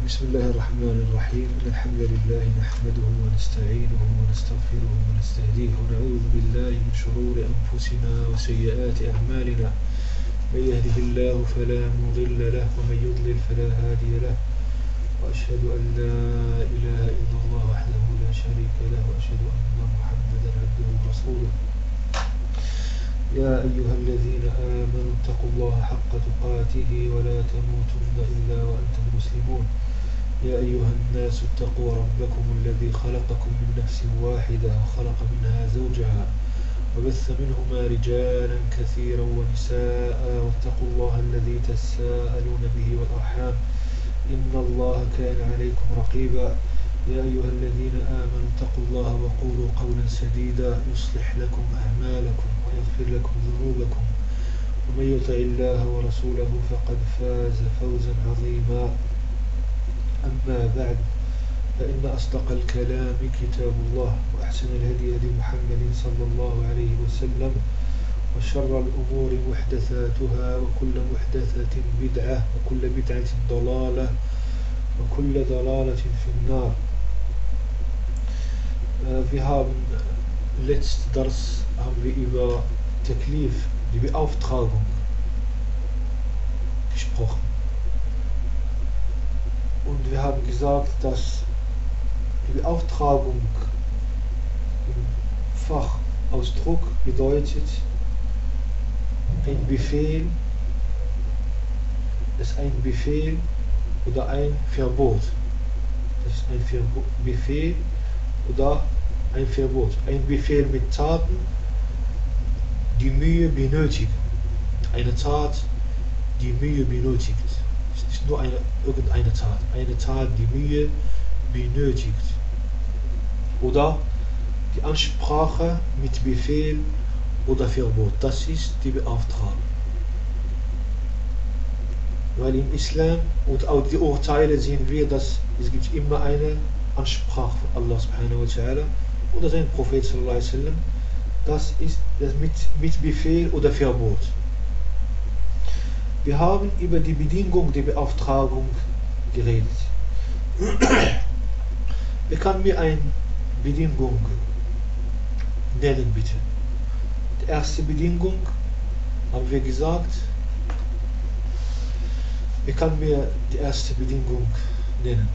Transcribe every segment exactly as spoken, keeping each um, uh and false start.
بسم الله الرحمن الرحيم. الحمد لله نحمده ونستعينه ونستغفره ونستهديه ونعوذ بالله من شرور أنفسنا وسيئات أعمالنا. من يهده الله فلا مضل له ومن يضلل فلا هادي له. وأشهد أن لا إله إلا الله وحده لا شريك له وأشهد أن محمدا عبده ورسوله. يا أيها الذين آمنوا اتقوا الله حق تقاته ولا تموتن إلا وأنتم مسلمون. يا أيها الناس اتقوا ربكم الذي خلقكم من نفس واحدة وخلق منها زوجها وبث منهما رجالا كثيرا ونساء واتقوا الله الذي تساءلون به والأرحام إن الله كان عليكم رقيبا. يا أيها الذين آمنوا اتقوا الله وقولوا قولا سديدا يصلح لكم أعمالكم ويغفر لكم ذنوبكم ومن يطع الله ورسوله فقد فاز فوزا عظيما. أما بعد فإن أصدق الكلام كتاب الله وأحسن الهدي هدي محمد صلى الله عليه وسلم وشر الأمور محدثاتها وكل محدثة بدعة وكل بدعة ضلالة وكل ضلالة في النار. Wir haben letzten Dars haben wir über Taklif, die Beauftragung, gesprochen. Und wir haben gesagt, dass die Beauftragung im Fachausdruck bedeutet ein Befehl, das ist ein Befehl oder ein Verbot. Das ist ein Verbo- Befehl oder ein Verbot. Ein Befehl mit Taten, die Mühe benötigen. Eine Tat, die Mühe benötigt. Es ist nicht nur eine, irgendeine Tat. Eine Tat, die Mühe benötigt. Oder die Ansprache mit Befehl oder Verbot. Das ist die Beauftragung. Weil im Islam und auch die Urteile sehen wir, dass es gibt immer eine Ansprache von Allah subhanahu wa ta'ala oder sein Prophet sallallahu alaihi wasallam. Das ist das mit, mit Befehl oder Verbot. Wir haben über die Bedingung der Beauftragung geredet. Wer kann mir eine Bedingung nennen, bitte? Die erste Bedingung haben wir gesagt. Wer kann mir die erste Bedingung nennen?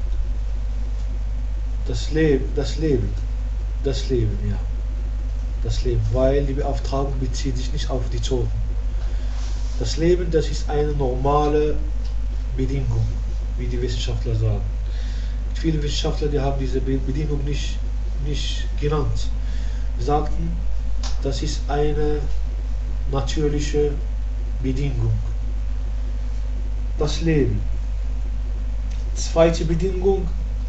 Das Leben, das Leben, das Leben, ja. Das Leben, weil die Beauftragung bezieht sich nicht auf die Toten. Das Leben, das ist eine normale Bedingung, wie die Wissenschaftler sagen. Viele Wissenschaftler, die haben diese Bedingung nicht, nicht genannt. Sie sagten, das ist eine natürliche Bedingung. Das Leben. Zweite Bedingung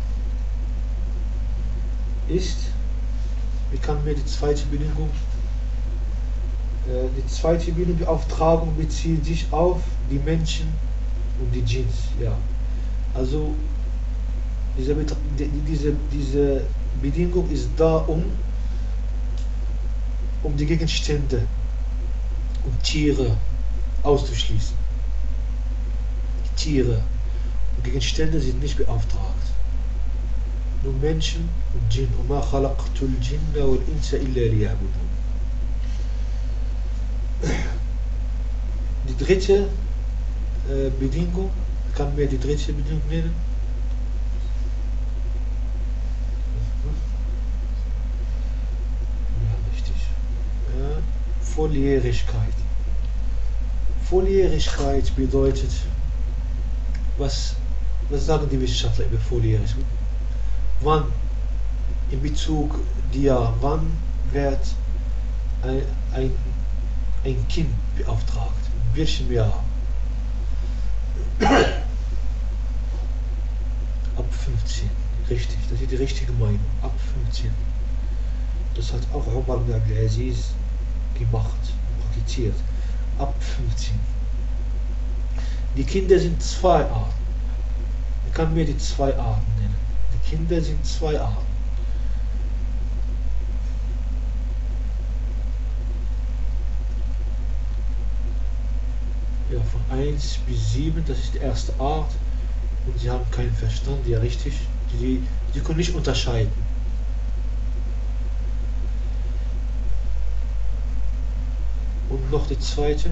ist, wie kann mir die zweite Bedingung, äh, die zweite Bedingung, die Beauftragung bezieht sich auf die Menschen und die Djinns, ja. Also, diese, diese, diese Bedingung ist da, um, um die Gegenstände und Tiere auszuschließen. Die Tiere und Gegenstände sind nicht beauftragt. Nur Menschen und Djinn. وَمَا خَلَقْتُ الْجِنَّ وَالْإِنسَ إِلَّا لِيَعْبُدُونَ. Die dritte äh, Bedingung, kann mir die dritte Bedingung nennen? Ja, richtig. Ja, Volljährigkeit. Volljährigkeit bedeutet, was, was sagen die Wissenschaftler über Volljährigkeit? Wann, in Bezug die Jahr, wann wird ein, ein, ein Kind beauftragt? In welchem Jahr? Ab fünfzehn, richtig, das ist die richtige Meinung, ab fünfzehn. Das hat auch Umar ibn Abdul Aziz gemacht, praktiziert, ab fünfzehn. Die Kinder sind zwei Arten. Ich kann mir die zwei Arten nennen. Die Kinder sind zwei Arten. Ja, von eins bis sieben, das ist die erste Art. und sie haben keinen Verstand, ja richtig, die, die können nicht unterscheiden. Und noch die zweite.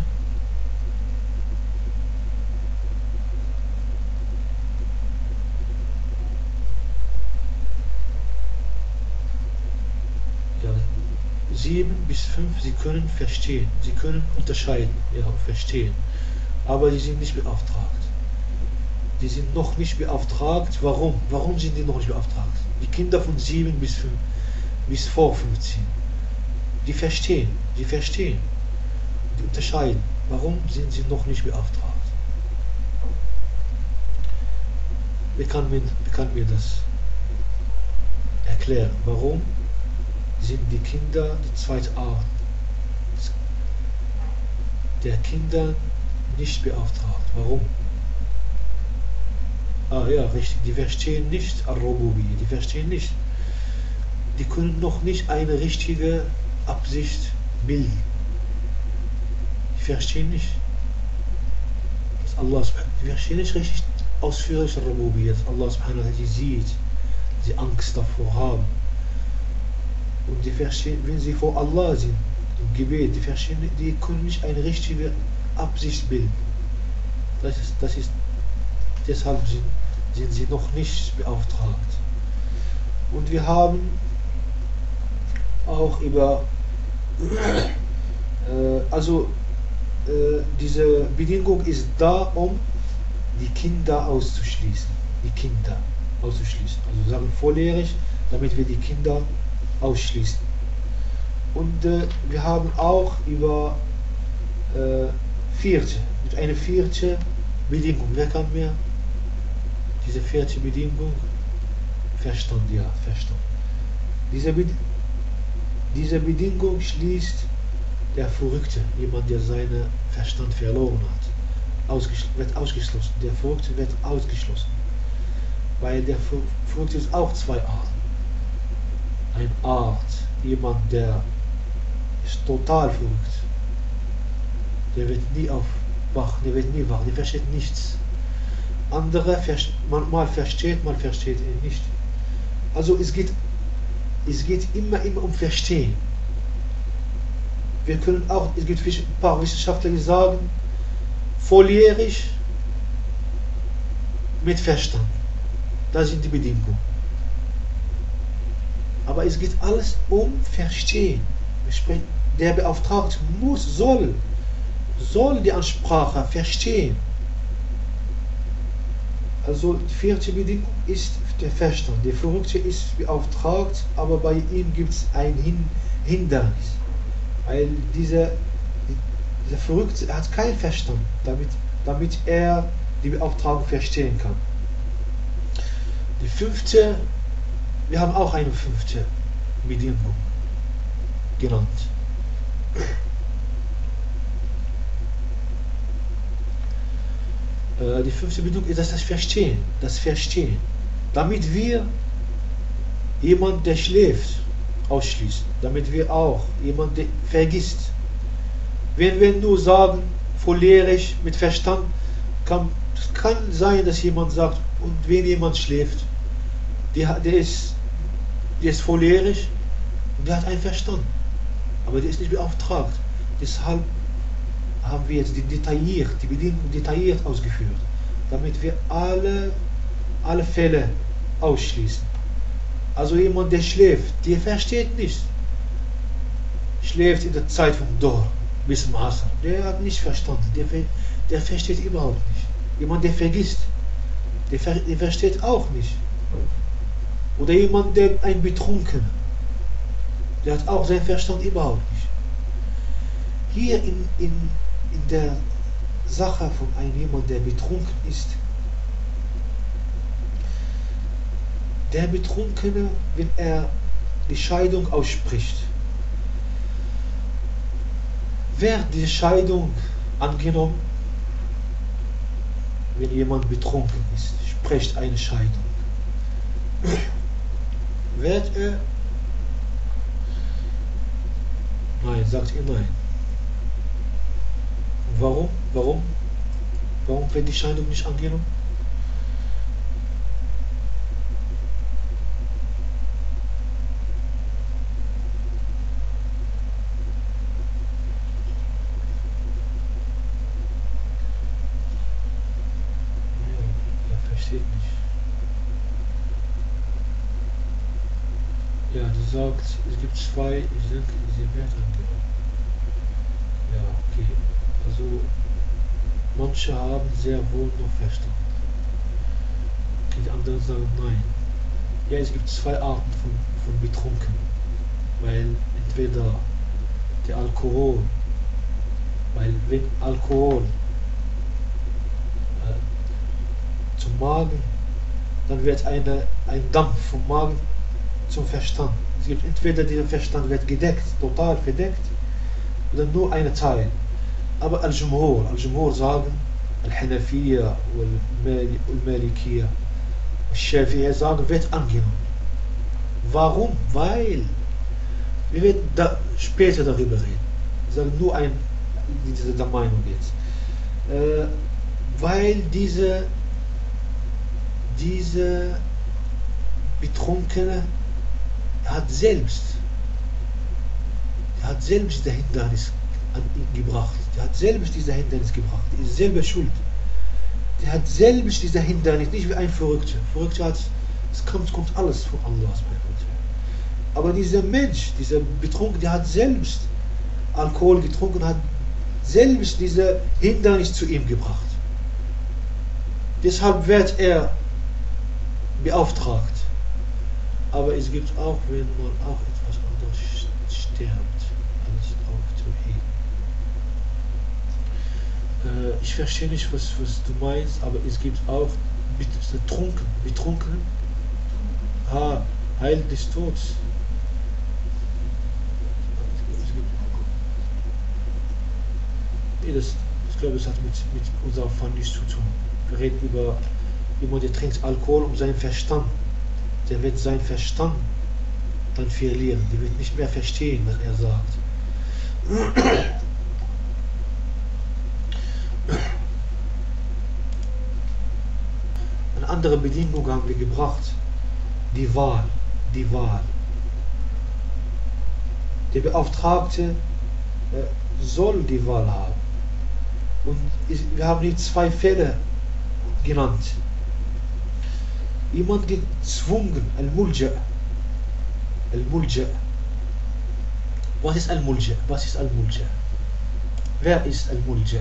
Ja, sieben bis fünf, sie können verstehen, sie können unterscheiden, ja, verstehen, aber die sind nicht beauftragt. Die sind noch nicht beauftragt. Warum? Warum sind die noch nicht beauftragt? Die Kinder von sieben bis fünf, bis vor fünfzehn, die verstehen, die verstehen, die unterscheiden. Warum sind sie noch nicht beauftragt? Wie kann man, wie kann mir das erklären? Warum sind die Kinder, die zweite Art der Kinder nicht beauftragt? Warum? Ah ja, richtig, die verstehen nicht Ar-Rububiyya, die verstehen nicht. Die können noch nicht eine richtige Absicht bilden. Die verstehen nicht. Dass Allah, die verstehen nicht richtig ausführlich Ar-Rububiyya, dass Allah subhanahu wa ta'ala die sieht, die Angst davor haben. Und die verstehen, wenn sie vor Allah sind, im Gebet, die verstehen, die können nicht eine richtige Absicht bilden. Das ist, das ist, deshalb sind, sind sie noch nicht beauftragt. Und wir haben auch über, äh, also äh, diese Bedingung ist da, um die Kinder auszuschließen. Die Kinder auszuschließen. Also sagen volljährig, damit wir die Kinder ausschließen. Und äh, wir haben auch über äh, vierte, mit einer vierte Bedingung. Wer kann mir diese vierte Bedingung? Verstand, ja, Verstand. Diese, Be diese Bedingung schließt der Verrückte, jemand, der seinen Verstand verloren hat, ausgeschl wird ausgeschlossen. Der Verrückte wird ausgeschlossen. Weil der Verrückte ist auch zwei Arten. Ein Art, jemand, der ist total verrückt. Der wird nie aufwach, der wird nie wach, der versteht nichts. Andere, manchmal versteht, man versteht ihn nicht. Also es geht, es geht immer, immer um Verstehen. Wir können auch, es gibt ein paar Wissenschaftler, die sagen, volljährig mit Verstand. Das sind die Bedingungen. Aber es geht alles um Verstehen. Der Beauftragte muss, soll, soll die Ansprache verstehen. Also die vierte Bedingung ist der Verstand. Der Verrückte ist beauftragt, aber bei ihm gibt es ein Hindernis. Weil dieser, dieser Verrückte hat keinen Verstand, damit, damit er die Beauftragung verstehen kann. Die fünfte, wir haben auch eine fünfte Bedingung genannt. Die fünfte Bedingung ist das Verstehen, das Verstehen. Damit wir jemanden, der schläft, ausschließen. Damit wir auch jemanden, der vergisst. Wenn wir nur sagen, volljährig mit Verstand, kann, es kann sein, dass jemand sagt, und wenn jemand schläft, der, der, ist, der ist volljährig und der hat einen Verstand. Aber der ist nicht beauftragt. Deshalb haben wir jetzt die detailliert, die Bedingungen detailliert ausgeführt, damit wir alle, alle Fälle ausschließen. Also jemand, der schläft, der versteht nicht. Schläft in der Zeit vom Dor bis zum Asr. Der hat nicht verstanden, der, der versteht überhaupt nicht. Jemand, der vergisst, der, ver, der versteht auch nicht. Oder jemand, der ein Betrunkener, der hat auch seinen Verstand überhaupt nicht. Hier in, in, in der Sache von einem jemand, der betrunken ist, der Betrunkene, wenn er die Scheidung ausspricht, wird die Scheidung angenommen, wenn jemand betrunken ist, spricht eine Scheidung. Wird er? Nein, sagt ihr nein. Warum? Warum? Warum wird die Scheidung nicht angenommen? Ja, du sagst, es gibt zwei, ich denke, diese Werte. Ja, okay. Also, manche haben sehr wohl noch Verstand. Die anderen sagen nein. Ja, es gibt zwei Arten von, von Betrunken. Weil entweder der Alkohol, weil wenn Alkohol äh, zum Magen, dann wird eine, ein Dampf vom Magen zum Verstand. Es gibt entweder dieser Verstand wird gedeckt, total verdeckt, oder nur ein Teil. Aber Al-Jumhur, Al-Jumhur sagen, Al-Hanafiya, Al-Malikiyya, Al-Shafi'iyya sagen, wird angenommen. Warum? Weil, wir werden da später darüber reden. Wir sagen nur ein, diese der Meinung jetzt. Äh, weil diese, diese Betrunkene hat selbst, er hat selbst der Hindernis an ihn gebracht. Der hat selbst diese Hindernis gebracht. Er ist selber schuld. Der hat selbst diese Hindernis, nicht wie ein Verrückter. Verrückter hat, es kommt, kommt alles von Allah. Aber dieser Mensch, dieser Betrunken, der hat selbst Alkohol getrunken, hat selbst diese Hindernis zu ihm gebracht. Deshalb wird er beauftragt. Aber es gibt auch, wenn man auch etwas anderes stirbt, als auf Tawhid. Äh, ich verstehe nicht, was, was du meinst, aber es gibt auch betrunken, betrunken, ha, Heil des Todes. Nee, das, ich glaube, es hat mit, mit unserem Fall nichts zu tun. Wir reden über jemand, der trinkt Alkohol um seinen Verstand. Der wird seinen Verstand dann verlieren. Der wird nicht mehr verstehen, was er sagt. Eine andere Bedingung haben wir gebracht. Die Wahl. Die Wahl. Der Beauftragte äh, soll die Wahl haben. Und wir haben hier zwei Fälle genannt. Jemand gezwungen, Al-Mulja. Al-Mulja. Was ist Al-Mulja? Was ist Al-Mulja? Wer ist Al-Mulja?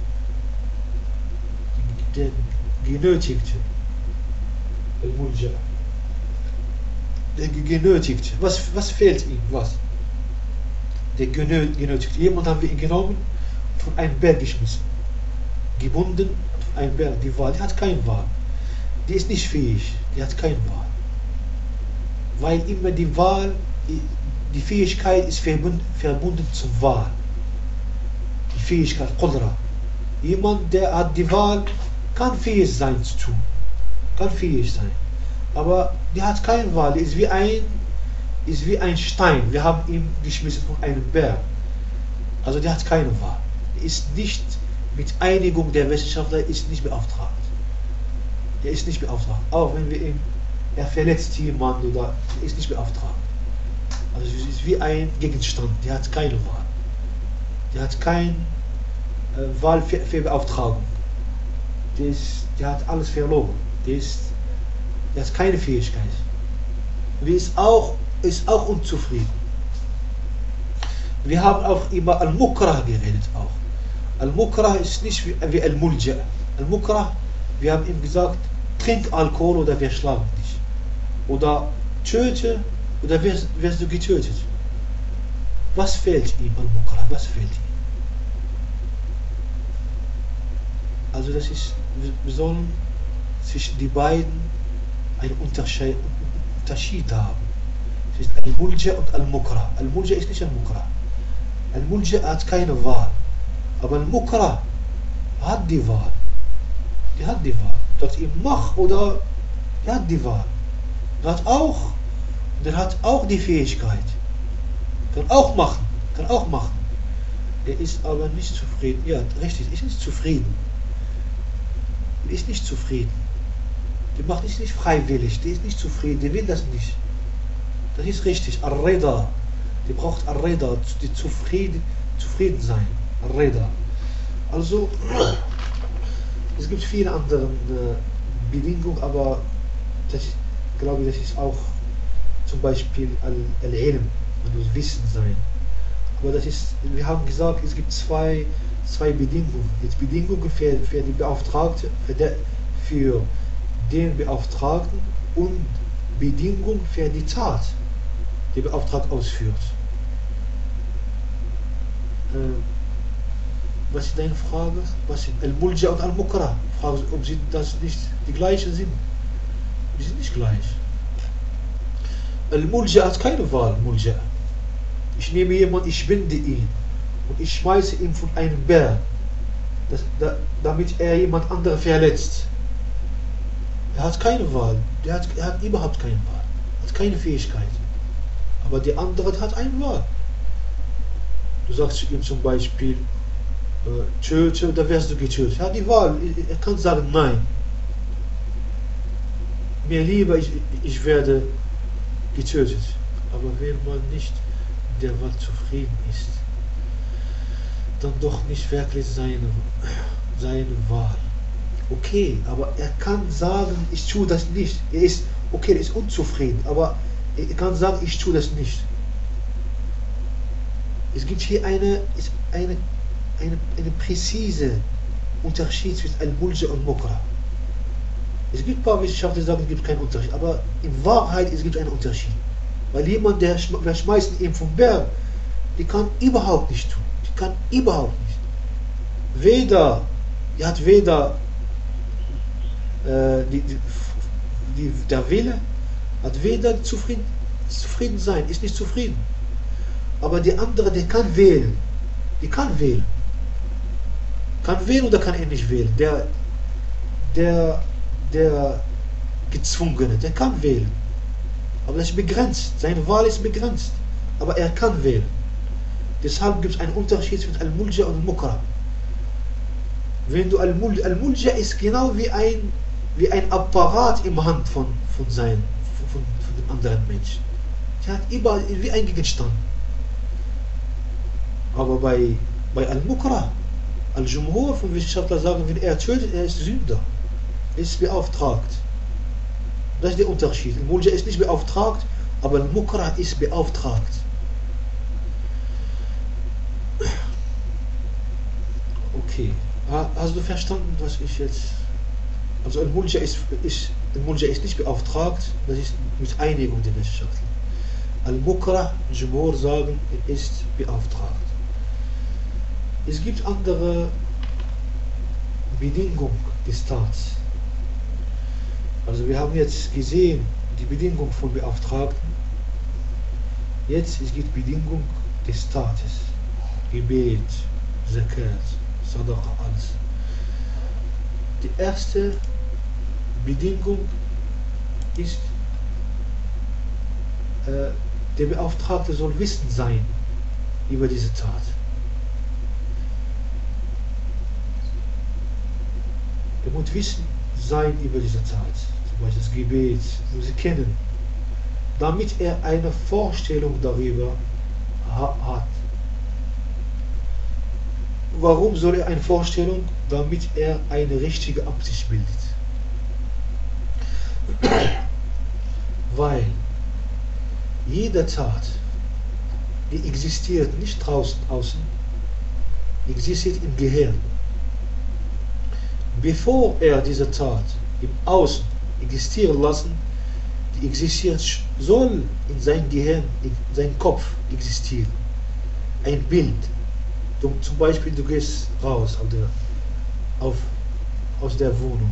Der Genötigte. Al-Mulja. Der Genötigte. Was, was fehlt ihm? Was? Der Genötigte. Jemand haben wir ihn genommen, von einem Berg geschmissen. Gebunden auf einen Berg. Die Wahl, die hat keine Wahl. Die ist nicht fähig, die hat keine Wahl. Weil immer die Wahl, die Fähigkeit ist verbunden, verbunden zur Wahl. Die Fähigkeit, Qudra. Jemand, der hat die Wahl, kann fähig sein zu tun. Kann fähig sein. Aber die hat keine Wahl, die ist wie ein, ist wie ein Stein. Wir haben ihn geschmissen von einem Berg. Also die hat keine Wahl. Die ist nicht, mit Einigung der Wissenschaftler, ist nicht beauftragt. Der ist nicht beauftragt. Auch wenn wir ihn, er verletzt jemanden oder, er ist nicht beauftragt. Also es ist wie ein Gegenstand, der hat keine Wahl. Der hat keine äh, Wahl für, für Beauftragung. Der, ist, der hat alles verloren. Der, ist, der hat keine Fähigkeit. Der ist auch, ist auch unzufrieden. Wir haben auch über Al-Mukrah geredet. Auch. Al-Mukrah ist nicht wie, wie Al-Mulja. Al-Mukrah, wir haben ihm gesagt, trink Alkohol oder wir schlagen dich. Oder töte oder wirst, wirst du getötet. Was fehlt ihm Al-Mukrah? Was fehlt ihm? Also das ist, wir sollen zwischen die beiden einen Unterschied, Unterschied haben. Es ist Al-Mulja und Al-Mukrah. Al-Mulja ist nicht Al-Mukrah. Al-Mulja hat keine Wahl. Aber Al-Mukrah hat die Wahl. Die hat die Wahl. Dort ihm mach oder er hat die Wahl. Der hat auch, der hat auch die Fähigkeit. Kann auch machen. Kann auch machen. Er ist aber nicht zufrieden. Ja, richtig, er ist nicht zufrieden. Er ist nicht zufrieden. Der macht es nicht freiwillig. Der ist nicht zufrieden. Der will das nicht. Das ist richtig. Ar-Reda. Der braucht Ar-Reda. Die zufrieden, zufrieden sein. Ar-Reda. Also, es gibt viele andere äh, Bedingungen, aber das, glaube ich, das ist auch zum Beispiel Al-Ilm, also Wissen sein. Aber das ist, wir haben gesagt, es gibt zwei, zwei Bedingungen. Jetzt Bedingungen für, für die Beauftragte, für, der, für den Beauftragten und Bedingungen für die Tat, die der Beauftragte ausführt. Äh, was ist deine Frage? Was sind Al-Mulja und Al-Mukrah? Frage, ob sie das nicht die gleichen sind. Die sind nicht gleich. Al-Mulja hat keine Wahl, Mulja. Ich nehme jemanden, ich binde ihn und ich schmeiße ihn von einem Berg, das, da, damit er jemand anderen verletzt. Er hat keine Wahl, der hat, er hat überhaupt keine Wahl, hat keine Fähigkeit. Aber der andere hat eine Wahl. Du sagst ihm zum Beispiel, äh, töte, da wirst du getötet. Er hat die Wahl, er kann sagen nein. Mir lieber, ich, ich werde getötet. Aber wenn man nicht der Wahl zufrieden ist, dann doch nicht wirklich seine, seine Wahl. Okay, aber er kann sagen, ich tue das nicht. Er ist, okay, er ist unzufrieden, aber er kann sagen, ich tue das nicht. Es gibt hier eine, eine, eine, eine präzise Unterschied zwischen Al-Mulja und Mukrah. Es gibt ein paar Wissenschaftler, die sagen, es gibt keinen Unterschied, aber in Wahrheit es gibt einen Unterschied. Weil jemand, der, der schmeißt ihn vom Berg, die kann überhaupt nicht tun. Die kann überhaupt nicht. Weder, die hat weder äh, die, die, die, der Wille, hat weder zufrieden, zufrieden sein, ist nicht zufrieden. Aber die andere, der kann wählen. Die kann wählen. Kann wählen oder kann er nicht wählen. Der, der, der Gezwungene, der kann wählen. Aber das ist begrenzt. Seine Wahl ist begrenzt. Aber er kann wählen. Deshalb gibt es einen Unterschied zwischen Al-Mulja und Al-Mukrah. Wenn du Al-Mulja, Al-Mulja ist genau wie ein, wie ein Apparat im Hand von, von, sein, von, von dem anderen Menschen. Er hat überall wie ein Gegenstand. Aber bei, bei Al-Mukrah, Al-Jumhur von Wissenschaftlern sagen, wenn er tötet, er ist Sünder. Er ist beauftragt. Das ist der Unterschied. Al-Mulja ist nicht beauftragt, aber Al-Mukrah ist beauftragt. Okay. Hast du verstanden, was ich jetzt... Also Al-Mulja ist, ist, Al-Mulja ist nicht beauftragt, das ist mit Einigung der Wissenschaftler. Al-Mukrah, Jumhur sagen, er ist beauftragt. Es gibt andere Bedingungen des Staats. Also wir haben jetzt gesehen, die Bedingung von Beauftragten. Jetzt es gibt Bedingung des Staates. Gebet, Zakat, Sadaqa, alles. Die erste Bedingung ist, äh, der Beauftragte soll wissend sein über diese Tat. Er muss wissen sein über diese Tat, zum Beispiel das Gebet, muss sie kennen, damit er eine Vorstellung darüber ha hat. Warum soll er eine Vorstellung? Damit er eine richtige Absicht bildet. Weil jede Tat, die existiert nicht draußen, außen, existiert im Gehirn. Bevor er diese Tat im Außen existieren lassen, die existiert, soll in seinem Gehirn, in seinem Kopf existieren. Ein Bild. Du, zum Beispiel, du gehst raus auf der, auf, aus der Wohnung.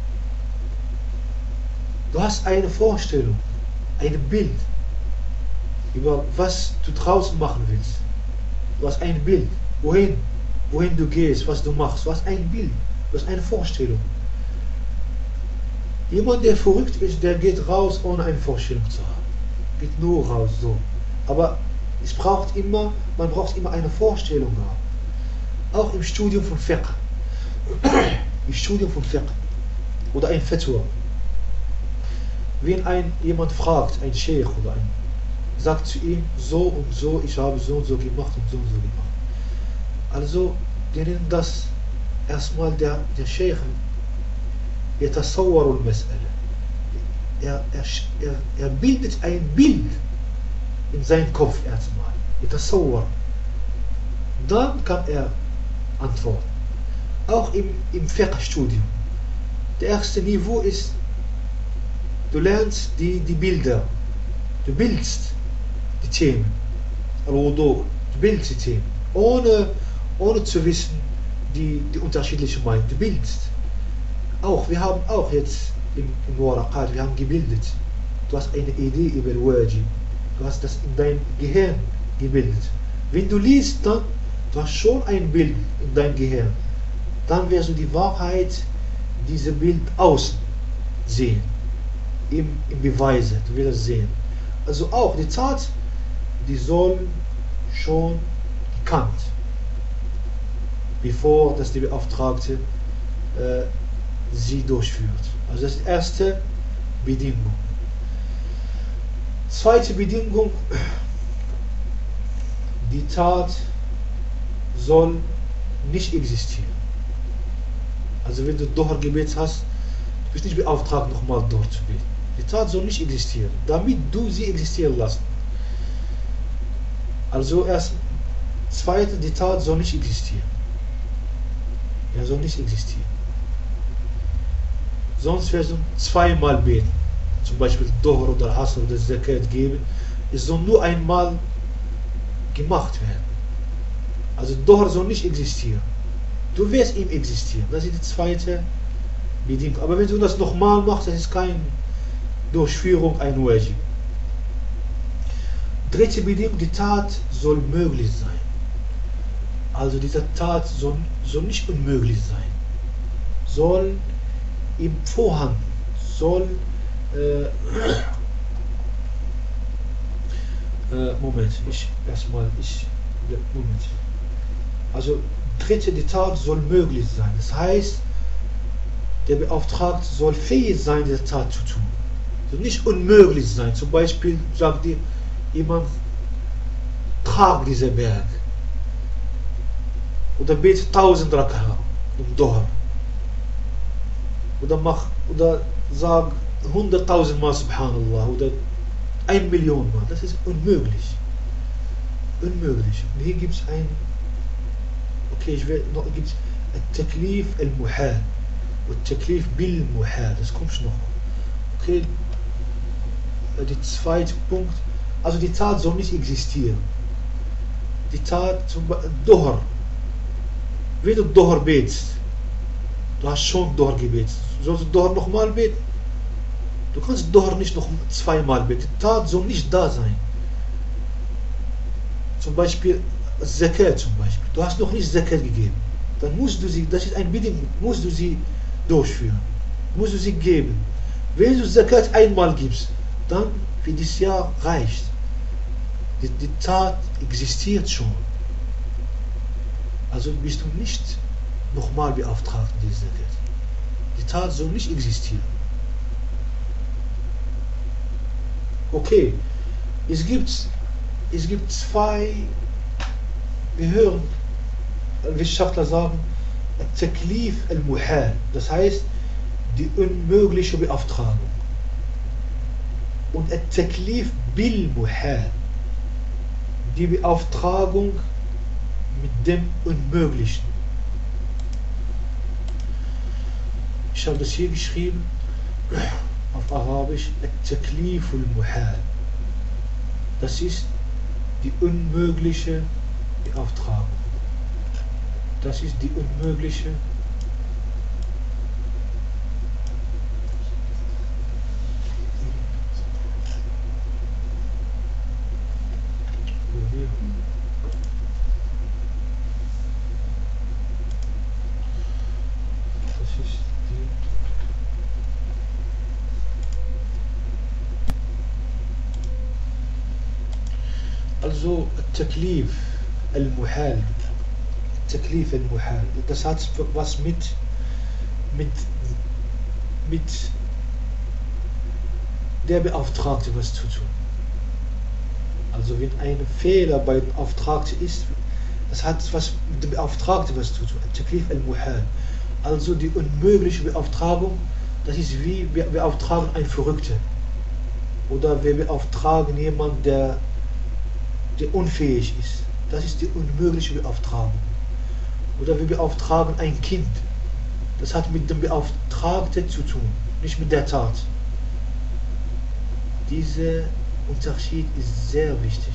Du hast eine Vorstellung, ein Bild, über was du draußen machen willst. Du hast ein Bild, wohin, wohin du gehst, was du machst. Du hast ein Bild. Das ist eine Vorstellung. Jemand, der verrückt ist, der geht raus, ohne eine Vorstellung zu haben. Geht nur raus, so. Aber es braucht immer, man braucht immer eine Vorstellung haben. Auch im Studium von Fiqh. Im Studium von Fiqh. Oder ein Fatwa. Wenn ein, jemand fragt, ein Sheikh oder ein, sagt zu ihm, so und so, ich habe so und so gemacht und so und so gemacht. Also, die nennen das erstmal der, der Sheikh يتصور المسألة. er, er, er, er bildet ein Bild in seinem Kopf erstmal. Yatasawwar. Dann kann er antworten. Auch im, im Fiqh-Studium. Das erste Niveau ist, du lernst die, die Bilder. Du bildest die Themen. Al-Wudu. Du bildest die Themen. Ohne, ohne zu wissen, die, die unterschiedlichen Meinungen. Du bildest. Auch, wir haben auch jetzt im, im Waraqat, wir haben gebildet. Du hast eine Idee über Wajib. Du hast das in dein Gehirn gebildet. Wenn du liest, dann du hast schon ein Bild in dein Gehirn. Dann wirst du die Wahrheit, dieses Bild außen sehen. Im, im Beweise, du wirst es sehen. Also auch die Tat, die soll schon gekannt, bevor dass die Beauftragte äh, sie durchführt. Also das ist die erste Bedingung. Zweite Bedingung, die Tat soll nicht existieren. Also wenn du Dhuhr-Gebet hast, du bist nicht beauftragt, nochmal dort zu beten. Die Tat soll nicht existieren, damit du sie existieren lässt. Also erst, zweite, die Tat soll nicht existieren. Er soll nicht existieren. Sonst wirst du zweimal beten. Zum Beispiel Dhuhr oder Asr oder Zakat geben. Es soll nur einmal gemacht werden. Also Dhuhr soll nicht existieren. Du wirst ihm existieren. Das ist die zweite Bedingung. Aber wenn du das nochmal machst, das ist keine Durchführung, ein Wajib. Dritte Bedingung, die Tat soll möglich sein. Also diese Tat soll, soll nicht unmöglich sein. Soll im Vorhang, soll äh, äh, Moment, ich erstmal, ich, Moment. Also dritte, die Tat soll möglich sein. Das heißt, der Beauftragte soll fähig sein, diese Tat zu tun. Soll nicht unmöglich sein. Zum Beispiel sagt dir jemand, trag diesen Berg. Oder bete tausend Rak'a um Dhuhr. Oder mach, oder sag hunderttausend Mal Subhanallah. Oder ein Million Mal. Das ist unmöglich. Unmöglich. Und hier gibt es ein, okay, ich will noch, gibt es Taklif al-Muhal und Taklif bil-Muhal. Das kommt noch. Okay, der zweite Punkt, also die Tat soll nicht existieren. Die Tat, zum Beispiel Dhuhr. Wenn du Dhuhr betest, du hast schon Dhuhr gebetet, sollst du Dhuhr nochmal beten? Du kannst Dhuhr nicht noch zweimal beten. Die Tat soll nicht da sein. Zum Beispiel Zakat zum Beispiel. Du hast noch nicht Zakat gegeben. Dann musst du sie, das ist ein Bedingung, musst du sie durchführen. Musst du sie geben. Wenn du Zakat einmal gibst, dann für dieses Jahr reicht. Die, die Tat existiert schon. Also bist du nicht nochmal beauftragt in dieser Zakat. Die Tat soll nicht existieren. Okay, es gibt, es gibt zwei, wir hören Wissenschaftler sagen, Taklif al-Muhal, das heißt die unmögliche Beauftragung. Und Taklif bil-Muhal, die Beauftragung mit dem Unmöglichen. Ich habe das hier geschrieben auf Arabisch, Taklif al-Muhal. Das ist die unmögliche Beauftragung. Das ist die unmögliche Also Taklif al-Muhal, Taklif al-Muhal, das hat was mit mit mit der Beauftragte was zu tun. Also wenn ein Fehler bei dem Beauftragten ist, das hat was mit dem Beauftragten was zu tun. Taklif al-Muhal, also die unmögliche Beauftragung, das ist wie, wir beauftragen einen Verrückten. Oder wir beauftragen jemanden, der, der unfähig ist. Das ist die unmögliche Beauftragung. Oder wir beauftragen ein Kind. Das hat mit dem Beauftragten zu tun, nicht mit der Tat. Dieser Unterschied ist sehr wichtig.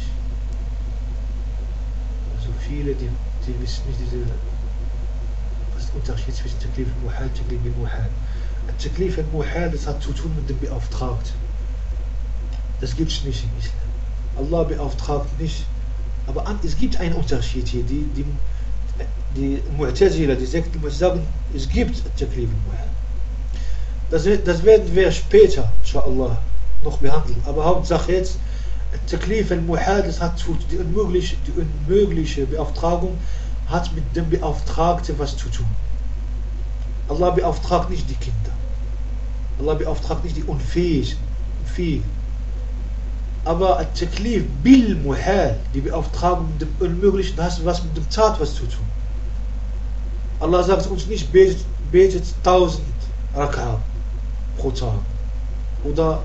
Also viele, die, die wissen nicht, diese, was der Unterschied zwischen Taklif al-Muhal und Taklif al-Muhal. Taklif al-Muhal, das hat zu tun mit dem Beauftragten. Das gibt es nicht im Islam. Allah beauftragt nicht. Aber an, es gibt einen Unterschied hier. Die, die, die Mu'tazila, die Sekten, die sagen, es gibt Taklif al-Muhal. Das, das werden wir später, inshallah, noch behandeln. Aber Hauptsache jetzt, Taklif al-Muhal, das hat die unmögliche, die unmögliche Beauftragung, hat mit dem Beauftragten was zu tun. Allah beauftragt nicht die Kinder. Allah beauftragt nicht die Unfähigen. Unfähigen. Aber Taklif bil-Muhal, die Beauftragung mit dem Unmöglichen, das hat was mit dem Tat was zu tun. Allah sagt uns nicht, betet, betet tausend Rak'a pro Tag. Oder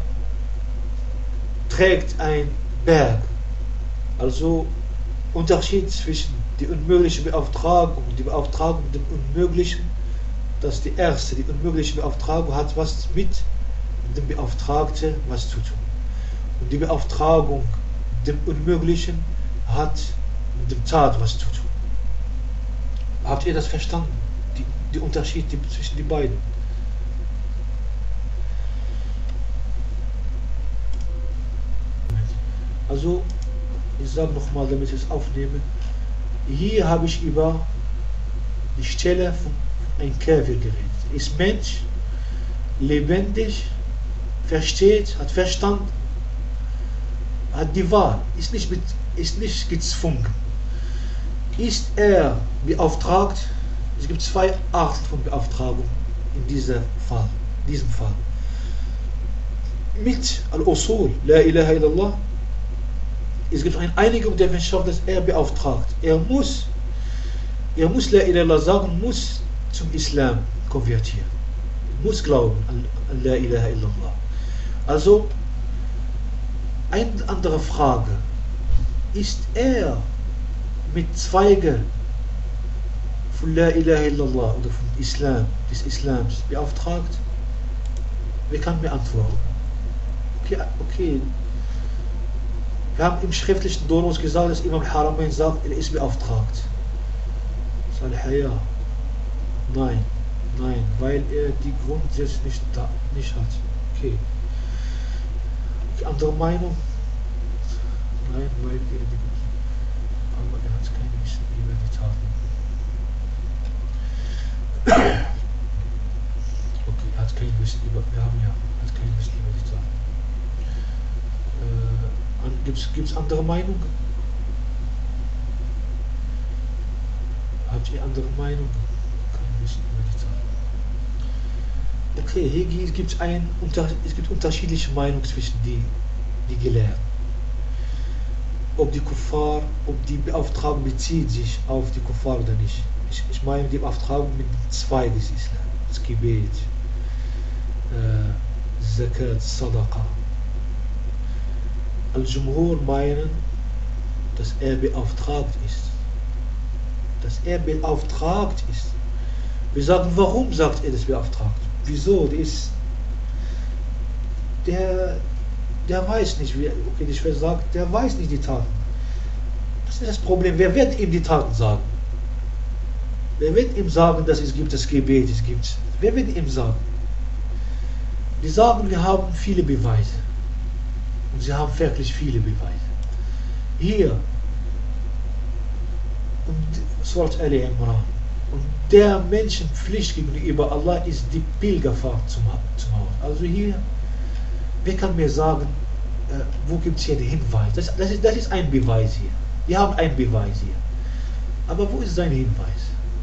trägt ein Berg. Also Unterschied zwischen die unmögliche Beauftragung und die Beauftragung mit dem Unmöglichen, dass die erste, die unmögliche Beauftragung hat was mit dem Beauftragten was zu tun. Und die Beauftragung mit dem Unmöglichen hat mit dem Tat was zu tun. Habt ihr das verstanden? Die, die Unterschied die, zwischen den beiden. Also, ich sage nochmal, damit ich es aufnehme. Hier habe ich über die Stelle von einem Kafir geredet. Ist Mensch, lebendig, versteht, hat Verstand, hat die Wahl, ist nicht, mit, ist nicht gezwungen. Ist er beauftragt? Es gibt zwei Arten von Beauftragung in dieser Fall, diesem Fall. Mit Al-Usul, La ilaha illallah, es gibt eine Einigung der Wissenschaft, dass er beauftragt. Er muss, er muss La ilaha illallah sagen, muss zum Islam konvertieren. Muss glauben an, an La ilaha illallah. Also, eine andere Frage. Ist er mit Zweige von La ilaha illallah oder vom Islam, des Islams beauftragt? Wer kann mir antworten? Okay, okay. Wir haben im schriftlichen Donus gesagt, dass Imam Haramain sagt, er ist beauftragt. Salih, ja. Nein, nein, weil er die Grundsätze nicht, da, nicht hat. Okay. Die andere Meinung? Nein, weil er die, aber er hat keine Wissen über die Taten. Okay, er hat kein Wissen über, wir haben ja, er hat kein Wissen über die Taten. Äh, Gibt es andere Meinungen? Habt ihr andere Meinungen? Kein Wissen über die Taten. Okay, hier gibt es ein, es gibt unterschiedliche Meinungen zwischen die, die Gelehrten. Ob die Kuffar, ob die Beauftragung bezieht sich auf die Kuffar oder nicht. Ich, ich meine die Beauftragung mit zwei des Islam. Das Gebet, äh, Zakat, Sadaqa. Al-Jumhur meinen, dass er beauftragt ist. Dass er beauftragt ist. Wir sagen, warum sagt er das beauftragt? Wieso? Der ist, der, der weiß nicht, wie okay, die Schwester sagt, der weiß nicht die Taten. Das ist das Problem. Wer wird ihm die Taten sagen? Wer wird ihm sagen, dass es gibt das Gebet, es gibt? Wer wird ihm sagen? Die sagen, wir haben viele Beweise. Und sie haben wirklich viele Beweise. Hier, und Surat Al-Imran, und der Menschenpflicht gegenüber Allah ist die Pilgerfahrt zum, zum Haus. Also hier, wer kann mir sagen, äh, wo gibt es hier den Hinweis? Das, das, ist, das ist ein Beweis hier. Wir haben einen Beweis hier. Aber wo ist sein Hinweis?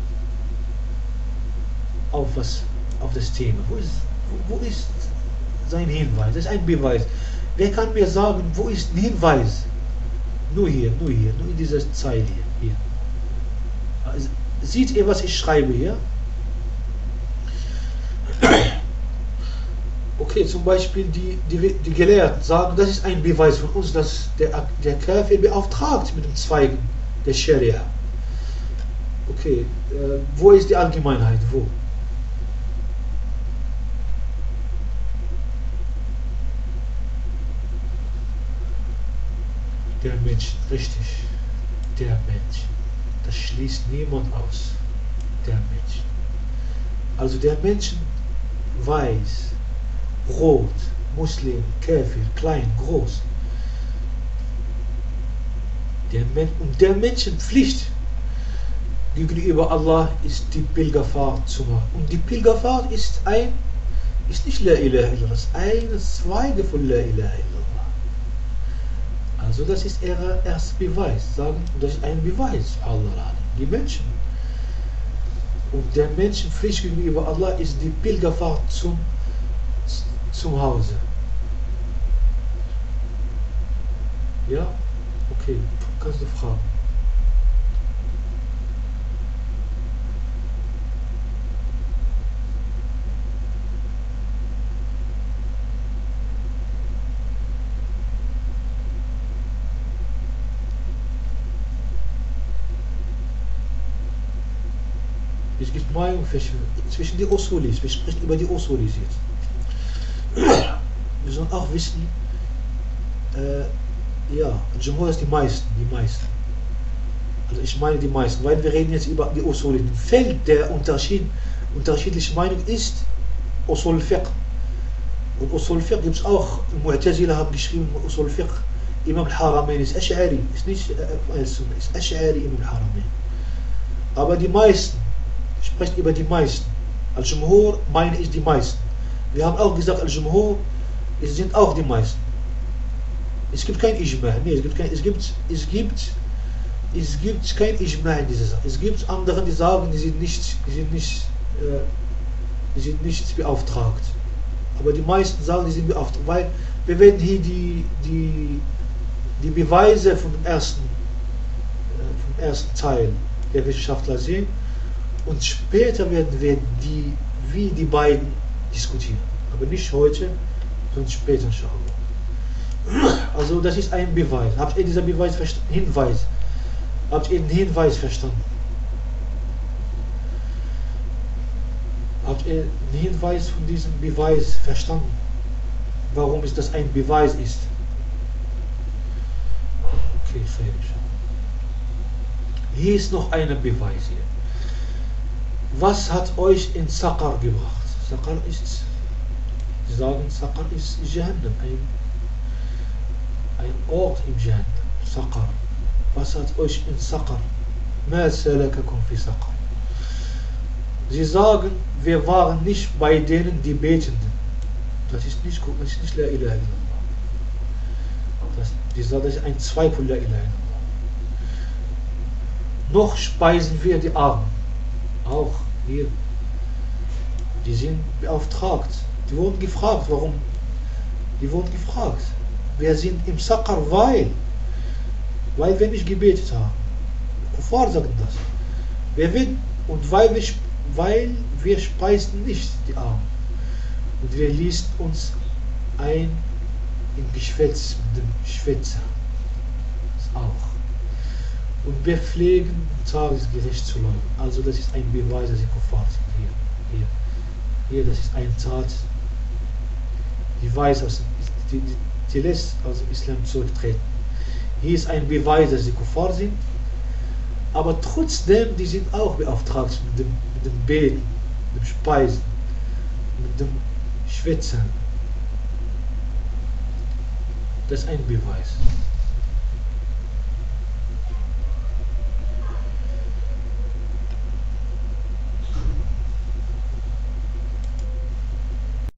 Auf was? Auf das Thema. Wo ist, wo, wo ist sein Hinweis? Das ist ein Beweis. Wer kann mir sagen, wo ist ein Hinweis? Nur hier, nur hier, nur in dieser Zeile hier. hier. Also, seht ihr, was ich schreibe hier? Okay, zum Beispiel die, die, die Gelehrten sagen, das ist ein Beweis von uns, dass der, der Kafir beauftragt mit dem Zweigen der Scharia. Okay, äh, wo ist die Allgemeinheit? Wo? Der Mensch, richtig. Der Mensch. Das schließt niemand aus. Der Mensch. Also der Mensch weiß, rot, Muslim, Kafir, klein, groß. Der Men und der Menschenpflicht gegenüber Allah ist die Pilgerfahrt zu machen. Und die Pilgerfahrt ist ein, ist nicht La ilaha illallah, das ist eine Zweige von La ilaha illallah. Also das ist ihr erster Beweis. Sagen, das ist ein Beweis, Allah, die Menschen. Und der Menschenpflicht gegenüber Allah ist die Pilgerfahrt zum, zum Hause. Ja? Okay, kannst du fragen. Es gibt Meinungen zwischen den Usulis. Wir sprechen über die Usulis jetzt. Wir sollen auch wissen, äh, ja, Jumhur ist die meisten, die meisten. Also ich meine die meisten, weil wir reden jetzt über die Usulis. Im Feld der Unterschied, unterschiedliche Meinung ist Usul Fiqh. Und Usul Fiqh gibt es auch, Mu'tazila haben geschrieben, Usul Fiqh, Imam al-Haramain ist Ash'ari, ist nicht äh, ist Ash'ari Imam al-Haramain. Aber die meisten, spricht über die meisten. Al-Jumhur meine ich die meisten. Wir haben auch gesagt, Al-Jumhur sind auch die meisten. Es gibt kein Ijma', nee, es gibt kein, es gibt, es gibt, es gibt kein Ijma' in dieser Sache. Es gibt andere, die sagen, die sind nicht, die sind nicht, äh, die sind nicht beauftragt. Aber die meisten sagen, die sind beauftragt, weil wir werden hier die, die, die Beweise vom ersten, äh, vom ersten Teil der Wissenschaftler sehen. Und später werden wir die, wie die beiden diskutieren. Aber nicht heute, sondern später schauen. Also das ist ein Beweis. Habt ihr diesen Beweis verstanden? Hinweis. Habt ihr den Hinweis verstanden? Habt ihr den Hinweis von diesem Beweis verstanden? Warum ist das ein Beweis ist? Okay, fertig. Hier ist noch ein Beweis hier. Was hat euch in Saqar gebracht? Saqar ist, sie sagen, Saqar ist Jahannam, ein, ein Ort im Jahannam. Saqar. Was hat euch in Saqar? Ma salakakum fi Saqar. Sie sagen, wir waren nicht bei denen, die Betenden. Das ist nicht gut, das ist nicht La ilaha illallah. Das, die sagen, das ist ein Zweig von La ilaha illallah. Noch speisen wir die Armen. Auch hier, die sind beauftragt, die wurden gefragt, warum? Die wurden gefragt, wir sind im Saqar, weil, weil wir nicht gebetet haben. Kuffar sagen das. Wir werden, und weil wir, weil wir speisten nicht die Armen. Und wir ließen uns ein in Geschwätz mit dem Schwätzer. Das auch. Und wir pflegen tagesgerecht zu leben. Also das ist ein Beweis, dass sie Kuffar sind. Hier, hier, hier, das ist ein Tat, die weiß, aus, die, die, die lässt aus dem Islam zurücktreten. Hier ist ein Beweis, dass sie Kuffar sind, aber trotzdem, die sind auch beauftragt mit dem, mit dem Beten, mit dem Speisen, mit dem Schwitzen. Das ist ein Beweis.